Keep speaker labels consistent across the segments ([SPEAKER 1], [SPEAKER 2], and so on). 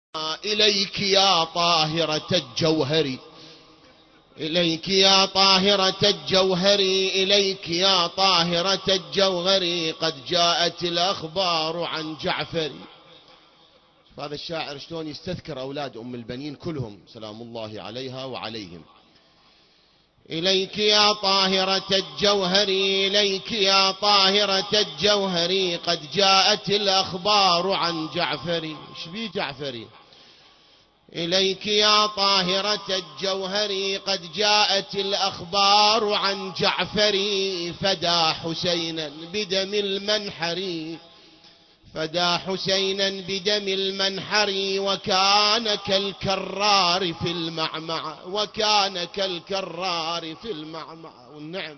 [SPEAKER 1] إليك يا طاهرة الجوهر، إليك يا طاهرة الجوهر، إليك يا طاهرة الجوهر، قد جاءت الأخبار عن جعفر. هذا الشاعر شلون يستذكر أولاد أم البنين كلهم سلام الله عليها وعليهم. إليك يا طاهرة الجوهر، إليك يا طاهرة الجوهر، قد جاءت الأخبار عن جعفر. ايش بيه جعفري؟ إليك يا طاهرة الجوهر، قد جاءت الأخبار عن جعفر، فدى حسينا بدم المنحر، فدى حسينا بدم المنحر، وكان كالكرار في المعمعة، وكان كالكرار في المعمعة. والنعم.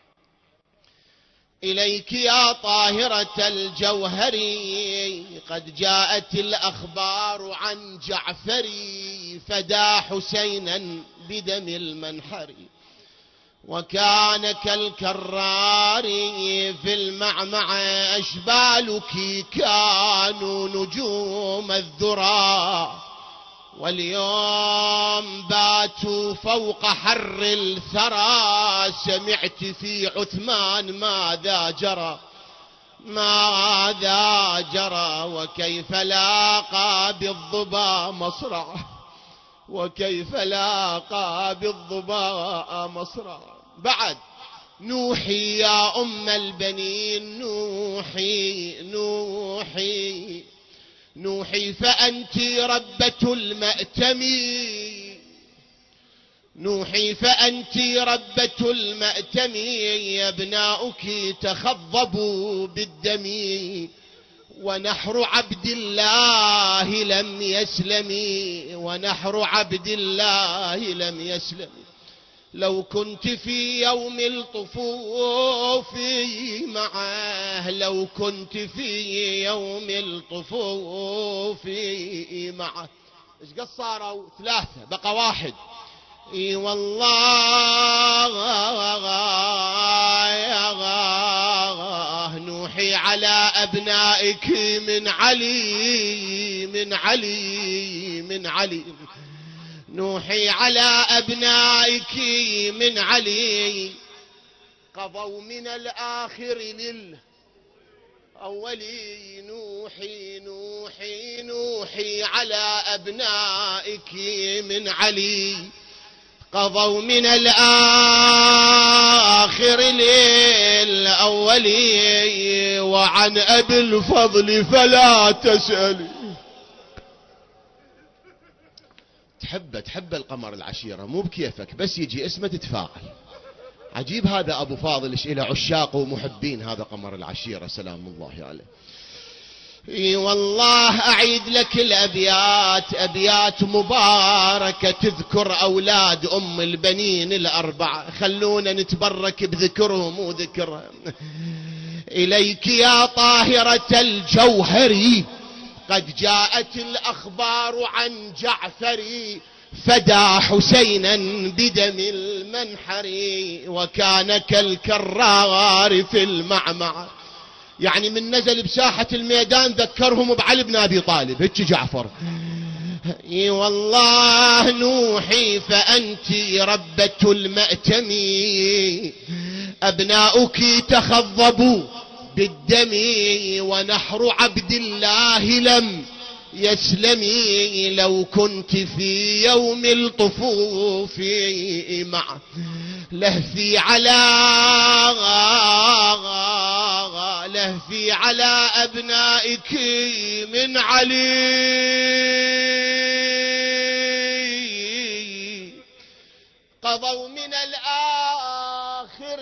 [SPEAKER 1] إليك يا طاهرة الجوهر، قد جاءت الأخبار عن جعفر، فدى حسينا بدم المنحر، وكان كالكرار في المعمعة، أشبالك كانوا نجوم الذرى، واليوم باتوا فوق حر الثرى، سمعت في عثمان ماذا جرى، ماذا جرى، وكيف لاقى بالظبا مصرع، وكيف لاقى بالظبا مصرع. بعد نوحي يا أم البنين، نوحي نوحي نوحي، فأنت ربة المأتم، نوحي فأنت ربة المأتم، أبناؤك تخضبوا بالدم، ونحر عبد الله لم يسلم، ونحر عبد الله لم يسلم. لو كنت في يوم الطفوف معه، لو كنت في يوم الطفوف معه. ايش قد صاروا؟ 3 بقى 1. اي والله نوحي على أبنائك من علي، من علي، من علي، نوحي على أبنائك من علي، قضوا من الآخر للأولي. نوحي نوحي نوحي على أبنائك من علي، قضوا من الآخر للأولي، وعن أبي الفضل فلا تسألي. تحب القمر العشيرة مو بكيفك، بس يجي اسمه تتفاعل. عجيب هذا أبو فاضل، إيش إله عشاق ومحبين هذا قمر العشيرة سلام الله عليه. اي والله أعيد لك الأبيات، أبيات مباركة تذكر أولاد أم البنين 4، خلونا نتبرك بذكرهم وذكرهم. إليك يا طاهرة الجوهر، قد جاءت الأخبار عن جعفر، فدى حسينا بدم المنحر، وكان كالكرار في المعمعة. يعني من نزل بساحة الميدان ذكرهم بعلي بن أبي طالب، هيك جعفر. اي والله نوحي فأنت ربة المأتم، أبناؤك تخضبوا بالدم، ونحر عبد الله لم يسلمي. لو كنت في يوم الطفوف معه، لهفي على أبنائك من علي، قضوا من الآخر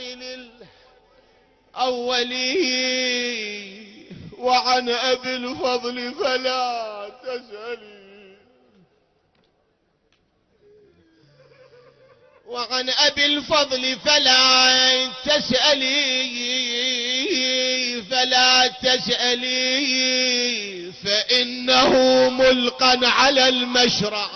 [SPEAKER 1] للأولي، وعن أبي الفضل فلا تسألي، وعن أبي الفضل فلا تسألي، فلا تسألي، فإنه ملقى على المشرع،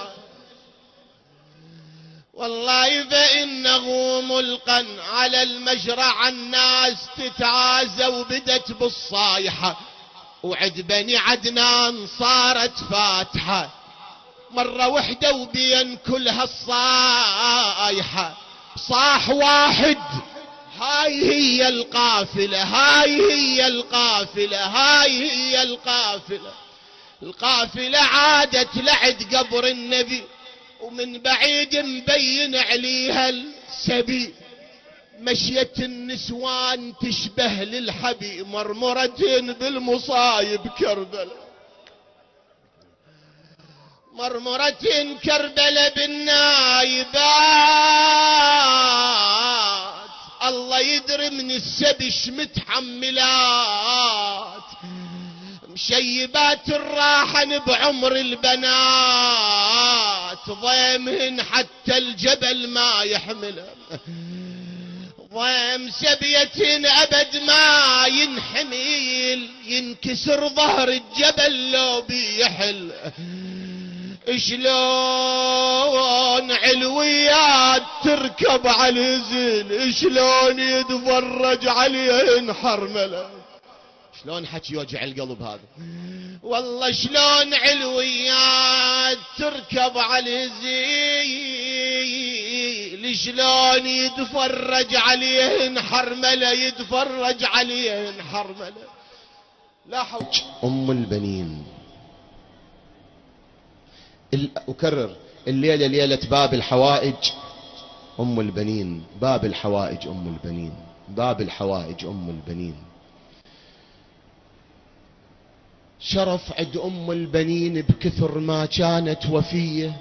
[SPEAKER 1] والله فإنه ملقى على المشرع. الناس تتعازى وبدت بالصايحة، وعد بني عدنان صارت فاتحة، مرة وحدة وبين كل هالصايحة صاح واحد، هاي هي القافلة، هاي هي القافلة، هاي هي القافلة. القافلة عادت لعد قبر النبي، ومن بعيد مبين عليها السبي. مشيت النسوان تشبه للحبي، مرمرتين بالمصايب كربلاء، مرمرتين كربلاء بالنايبات. الله يدري من السبش متحملات، مشيبات الراحن بعمر البنات، ضيمهن حتى الجبل ما يحمله، ضيم سبية أبد ما ينحمل، ينكسر ظهر الجبل لو بيحل. شلون علويات تركب على الزين، شلون يتفرج عليهن حرمله. شلون حكي يوجع القلب هذا والله، شلون علويات تركب على الزين، شلون يتفرج عليهن حرمله، يتفرج عليهن حرمله. لا حول.
[SPEAKER 2] أم البنين. أكرر، الليلة ليلة باب الحوائج أم البنين، باب الحوائج أم البنين، باب الحوائج أم البنين. شرف عد أم البنين بكثر ما كانت وفية،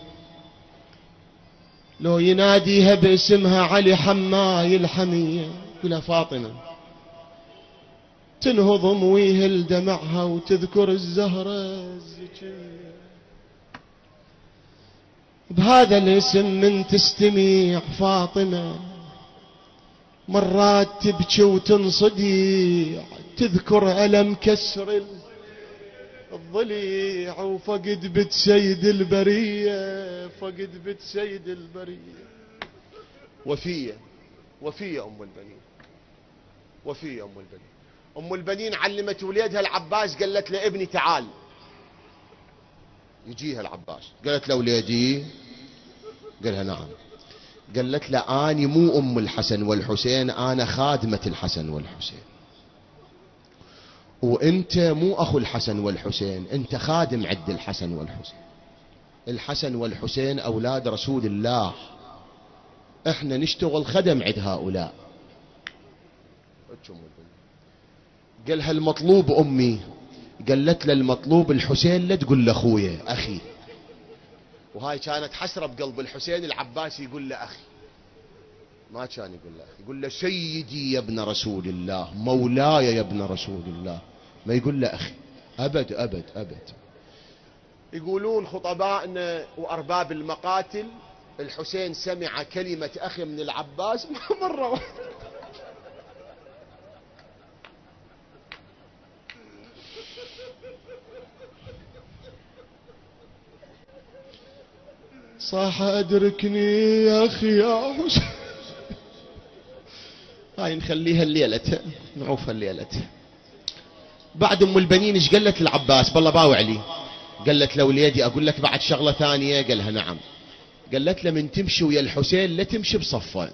[SPEAKER 2] لو يناديها باسمها علي حماي الحمية، يقولها فاطمة، تنهض مويهل دمعها وتذكر الزهرة الزكية. بهذا الاسم من تستميع فاطمة، مرات تبكي وتنصديع، تذكر ألم كسر الضليع، وفقد بنت سيد البرية، فقد بنت سيد البرية. وفية، وفية أم البنين، وفية أم البنين. أم البنين علمت وليدها العباس، قالت له ابني تعال. يجيها العباس، قالت له وليدي، قالها نعم. قالت له أني مو أم الحسن والحسين، أنا خادمة الحسن والحسين، وانت مو اخو الحسن والحسين، انت خادم عد الحسن والحسين. الحسن والحسين اولاد رسول الله، احنا نشتغل خدم عد هؤلاء. قالها المطلوب امي، قالت له المطلوب الحسين، لا تقول لاخويا اخي. وهاي كانت حسرة بقلب الحسين، العباس يقول له اخي، ما كان يقول له اخي، يقول له سيدي يا ابن رسول الله، مولاي يا ابن رسول الله، ما يقول له أخي أبد أبد أبد. يقولون خطبائنا وأرباب المقاتل، الحسين سمع كلمة أخي من العباس مرة واحدة. صاح أدركني يا أخي يا حسين. هاي نخليها الليلة، نعوفها الليلة. بعد أم البنين ايش قالت العباس؟ بالله باوع لي. قالت له وليدي أقول لك بعد شغلة ثانية. قالها نعم. قالت له من تمشي ويا الحسين لا تمشي بصفة،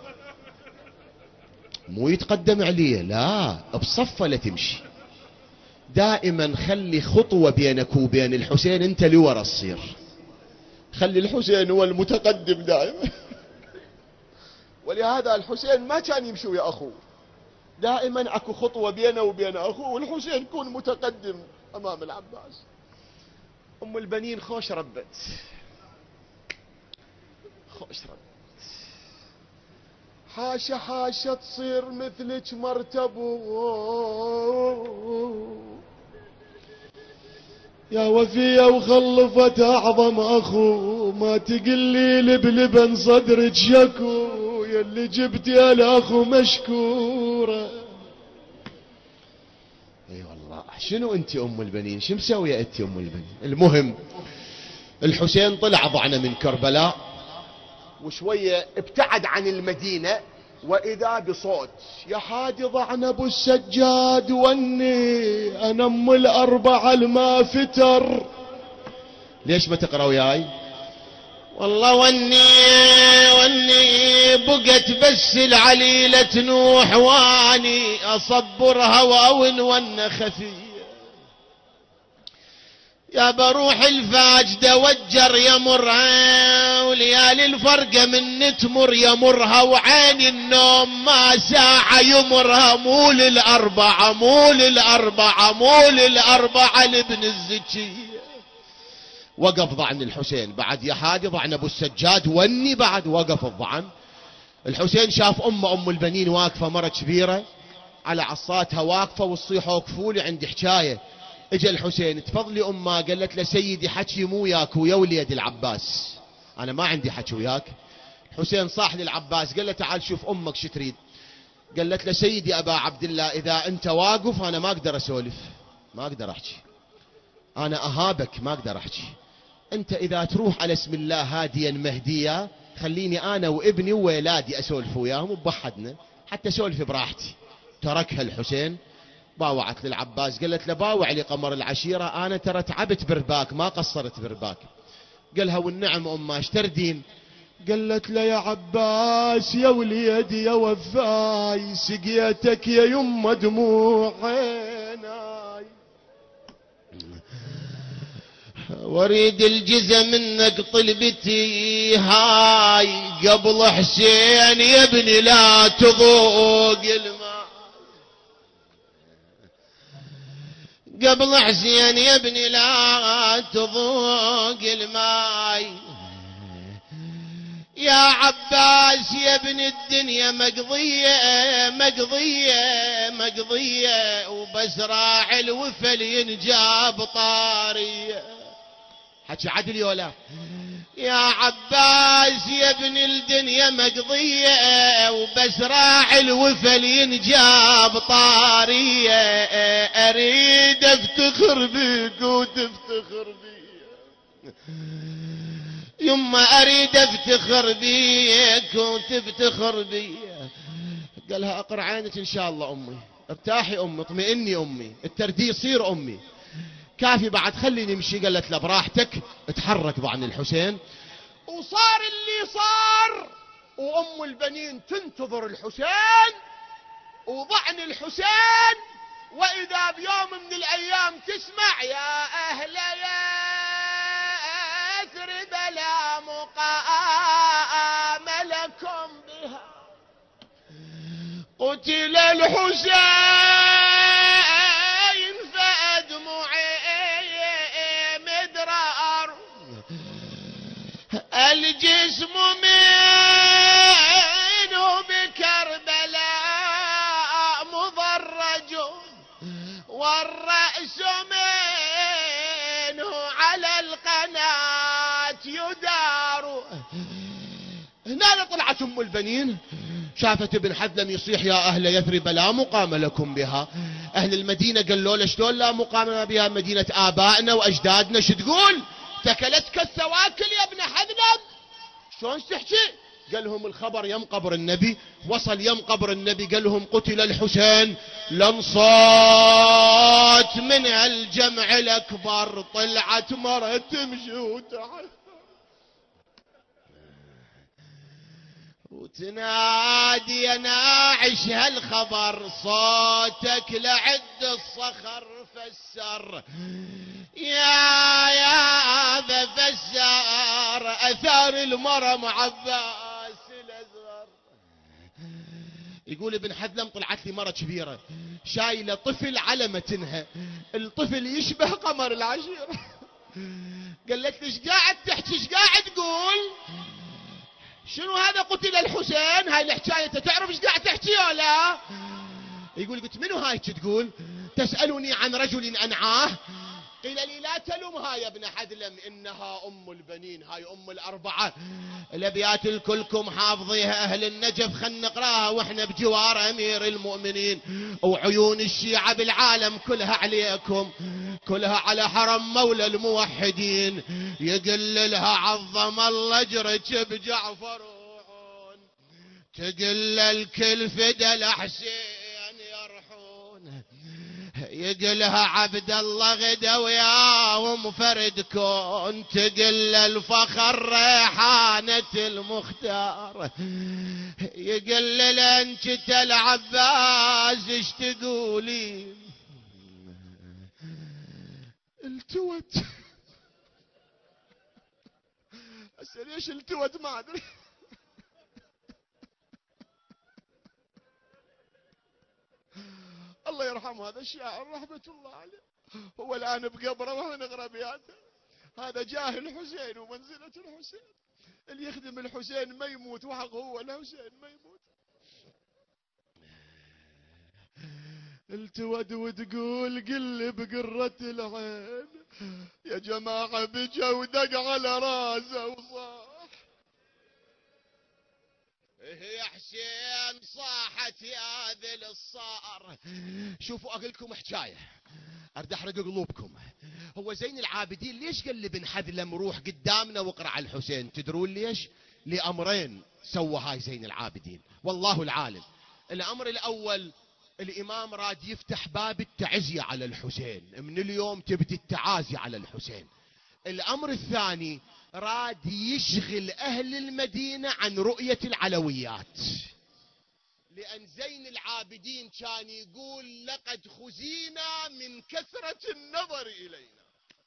[SPEAKER 2] مو يتقدم عليه، لا بصفة لا تمشي، دائما خلي خطوة بينك وبين الحسين، انت لورا تصير، خلي الحسين هو المتقدم دائما. ولهذا الحسين ما كان يمشي ويا أخوه، دائما اكو خطوة بينه وبين اخوه، والحسين يكون متقدم امام العباس. ام البنين خوش ربت، خوش ربت. حاشا حاشا تصير مثلك مرتبو يا وفية، وخلفت اعظم اخو، ما تقلي لبلبن صدرك شكو، يلي جبت يا الاخو مشكورة. اي والله. شنو انت ام البنين؟ شو مسوية انت ام البنين؟ المهم الحسين طلع ضعنا من كربلاء وشوية ابتعد عن المدينة، واذا بصوت يا حادي ضعنا ابو السجاد وني، انا ام الاربعة الما فتر، ليش ما تقرأ وياي؟
[SPEAKER 1] والله واني بقت بس العليلة نوح واني اصبرها واون خفية، يا بروح الفاجدة وجر يمرها وليالي الفرقة من تمر يمرها وعين النوم ما ساعة يمرها مول الأربعة لابن الزكية.
[SPEAKER 2] وقف ضعن الحسين بعد يا هادي، ضعن ابو السجاد وني بعد وقف الضعن. الحسين شاف ام البنين واقفة، مرة كبيرة على عصاتها واقفة وتصيح اوقفوا لي عندي حكاية. اجى الحسين تفضلي امها، قالت له سيدي حكي مو وياك ويا وليد العباس، انا ما عندي حكي وياك. الحسين صاح للعباس قال له تعال شوف امك شو تريد. قالت له سيدي ابا عبد الله اذا انت واقف انا ما اقدر اسولف، ما اقدر احكي، انا اهابك ما اقدر احكي. انت اذا تروح على اسم الله هاديا مهديا خليني انا وابني وولادي اسولف وياهم وبوحدنا حتى اسولف براحتي. تركها الحسين، باوعت للعباس قالت له باوع لي قمر العشيرة، انا ترى تعبت برباك ما قصرت برباك. قالها والنعم امه ايش تردين؟ قالت له يا عباس يا وليدي يا وفاي سقيتك يا يمه دموع عيناي،
[SPEAKER 1] واريد الجزا منك طلبتي هاي قبل حسين يا ابني لا تضوق الماء، قبل حسين يا ابني لا تضوق الماي. يا عباس يا ابن الدنيا مقضية وبس راعي الوفل ينجاب طارية.
[SPEAKER 2] حكي عدل يولا.
[SPEAKER 1] يا عباس يا ابن الدنيا مقضية وبس راعي الوفل ينجاب طارية، اريد افتخر بيك وتفتخر بي يما، اريد افتخر بيك وتفتخر بي.
[SPEAKER 2] قالها اقر عينك ان شاء الله امي، ارتاحي امي، اطمئني امي، التردي يصير امي، كافي بعد خليني نمشي. قالت له براحتك. اتحرك ضعن الحسين وصار اللي صار، وام البنين تنتظر الحسين وضعن الحسين. واذا بيوم من الايام تسمع يا اهل يثرب لا مقام لكم بها، قتل الحسين فأدمعي مدرار، الجسم منه بكربلاء مضرج والرأس منه على القناة يدار. هنا طلعت ام البنين شافت ابن حذلم يصيح يا اهل يثرب لا مقام لكم بها. اهل المدينه قالوا له شلون لا مقام بها، مدينه ابائنا واجدادنا، شو تقول؟ تكلتك الثواكل يا ابن حذلم، شلون تحكي؟ قال لهم الخبر يم قبر النبي، وصل يم قبر النبي قال لهم قتل الحسين، لنصات من الجمع الاكبر طلعت مرة تمشي وتنادي يا ناعش هالخبر، صوتك لعد الصخر فسر، يا ذا فسر اثار المرم عباس الازغر. يقول ابن حذلم طلعت لي مرة كبيرة شايلة طفل على متنها، الطفل يشبه قمر العشيرة. قالت لي ايش قاعد تحكي، ايش قاعد تقول؟ شنو هذا قتل الحسين؟ هاي الحكاية تعرف ايش قاعد تحكي ولا؟ يقول قلت منو هاي تقول؟ تسألني عن رجل أنعاه؟ قيل لي لا تلمها يا ابن حذلم إنها أم البنين، هاي أم الأربعة. الأبيات الكلكم حافظيها أهل النجف، خل نقراها وإحنا بجوار أمير المؤمنين. وعيون الشيعة بالعالم كلها عليكم، كلها على حرم مولى الموحدين، يقل لها عظم الله اجرك بجعفر وعون، تقل الكل فدى الحسين يرحون،
[SPEAKER 1] يقلها عبد الله غدا وياهم فرد كون، تقل الفخر ريحانة المختار، يقل لانشت العباس ايش تقولين؟ التوت. هسه ليش التوت ما ادري. الله يرحم هذا الشاعر رحمة الله عليه، هو الآن بقبره وهو نقرأ بياته. هذا جاه الحسين ومنزلة الحسين، اللي يخدم الحسين ما يموت، وحق هو الحسين ما يموت. التود وتقول قل بقرة العين، يا جماعة بجا ودق على راسه وصاح يا حسين صاحت يا ذل الصار. شوفوا اقول لكم حكايه ارد احرق قلوبكم. هو زين العابدين ليش قال لابن حذلم روح قدامنا واقرا على الحسين؟ تدرون ليش؟ لامرين سوى هاي زين العابدين والله العالم. الامر الاول، الامام راد يفتح باب التعزيه على الحسين، من اليوم تبدي التعازي على الحسين. الامر الثاني، راد يشغل اهل المدينه عن رؤيه العلويات، لان زين العابدين كان يقول لقد خزينا من كثره النظر الينا.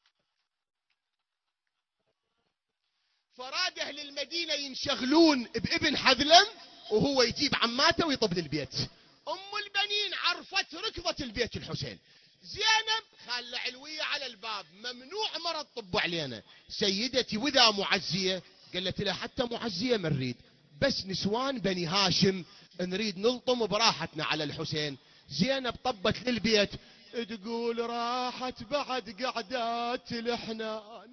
[SPEAKER 1] فراد اهل المدينه ينشغلون بابن حذلم وهو يجيب عماته ويطب للبيت. ام البنين عرفت ركضت البيت الحسين. زينب خالة علوية على الباب، ممنوع مرض طب علينا. سيدتي وذا معزية، قالت لها حتى معزية ما نريد، بس نسوان بني هاشم نريد نلطم براحتنا على الحسين. زينب طبت للبيت تقول راحت بعد قعدات الحنان.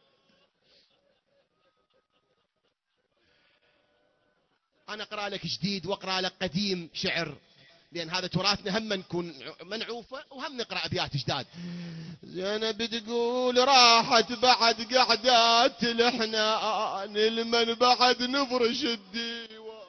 [SPEAKER 1] انا اقرا لك جديد واقرا لك قديم شعر، لأن هذا تراثنا، هم نكون منعوفة وهم نقرأ أبيات جداد. زينب تقول راحت بعد قعدات الحنان، المن بعد نفرش الديوان.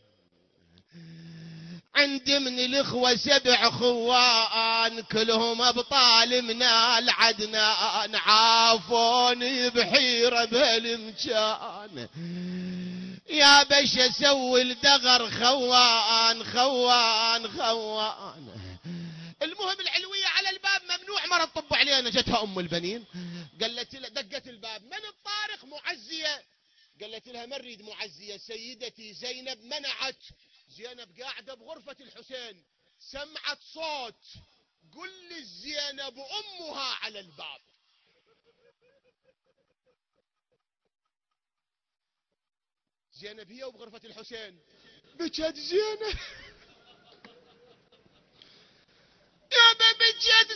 [SPEAKER 1] عندي من الإخوة 7 خوان، كلهم أبطال من العدنان، عافوني بحيرة بهالمكان، يا بش اسوي الدغر خوان خوان خوان. المهم العلوية على الباب، ممنوع مرض طب علينا. جتها ام البنين قالت لها، دقت الباب، من الطارق؟ معزية. قالت لها ما نريد معزية، سيدتي زينب منعت. زينب قاعدة بغرفة الحسين، سمعت صوت، قل زينب امها على الباب. زينب هي وبغرفة الحسين، بجد زينب يا بجد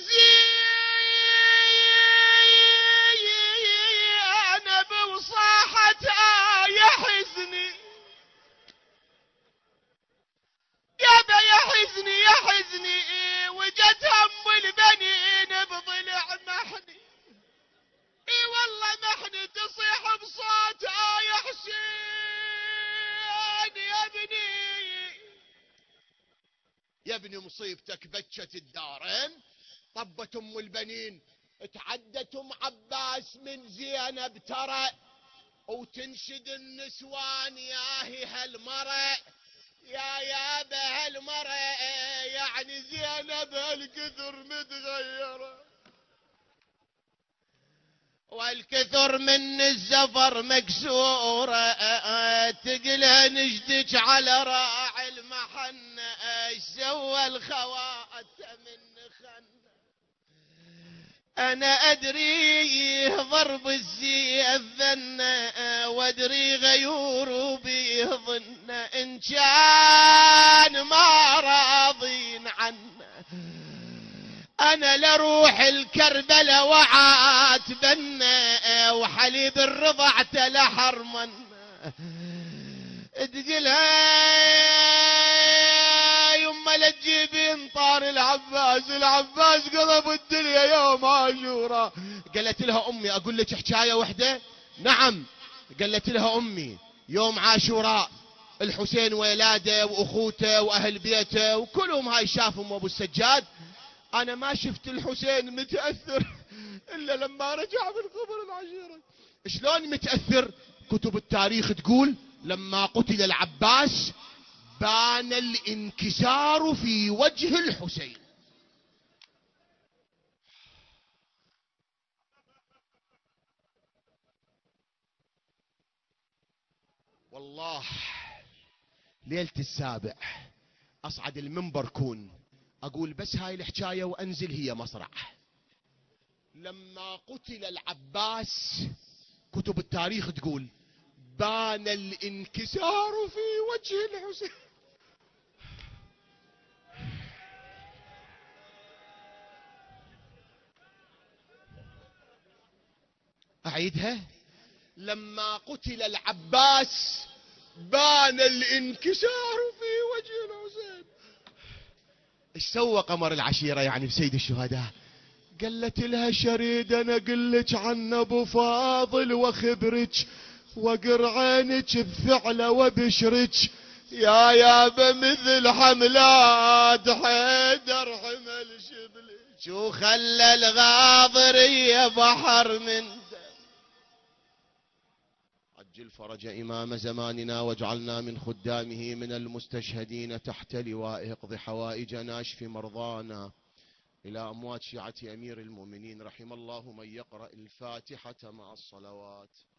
[SPEAKER 1] زينب وصاحت يا حزني، يا حزني يا حزني، وجت ام البنين بضلع محني. اي والله محني تصيح بصوت يا حسين يا ابني مصيبتك بكت الدارين. طبت ام البنين، تعدت ام عباس من زينب ترى، وتنشد النسوان ياهي هالمرة، يا بهالمرة، يعني زينب هالكثر متغيرة، والكثر من الزفر مكسورة، تقلها نجدك على راعي المحنة، سوى الخوات من خنة. انا ادري ضرب السيف ذنة، وادري غيور بيه ظنة، ان كان ما راضين عنه انا لروح الكربلة وعاتبنا، وحليب الرضع تلحرمنا. تقلها يما لا تجيبين طار العباس، العباس قلب الدنيا يوم عاشوراء. قالت لها امي اقول لك حكايه وحده؟ نعم. قالت لها امي يوم عاشوراء الحسين ولاده واخوته واهل بيته وكلهم هاي شافهم ابو السجاد، أنا ما شفت الحسين متأثر إلا لما رجع من قبر العشيرة. شلون متأثر؟ كتب التاريخ تقول لما قتل العباس بان الانكسار في وجه الحسين. والله ليلة السابع أصعد المنبر كون أقول بس هاي الحكاية وأنزل هي مصرع. لما قتل العباس كتب التاريخ تقول بان الانكسار في وجه الحسين. أعيدها. لما قتل العباس بان الانكسار في وجه الحسين. ايش سوى قمر العشيرة يعني بسيد الشهداء؟ قالت لها شريد انا قلت عن ابو فاضل واخبرك واقر عينك بفعله وبشرك يا بمثل حملات حيدر حمل شبلك وخلى الغاضرية بحر من عجل فرج إمام زماننا واجعلنا من خدامه من المستشهدين تحت لوائه اقض حوائجنا اشف مرضانا. إلى أموات شيعة أمير المؤمنين رحم الله من يقرأ الفاتحة مع الصلوات.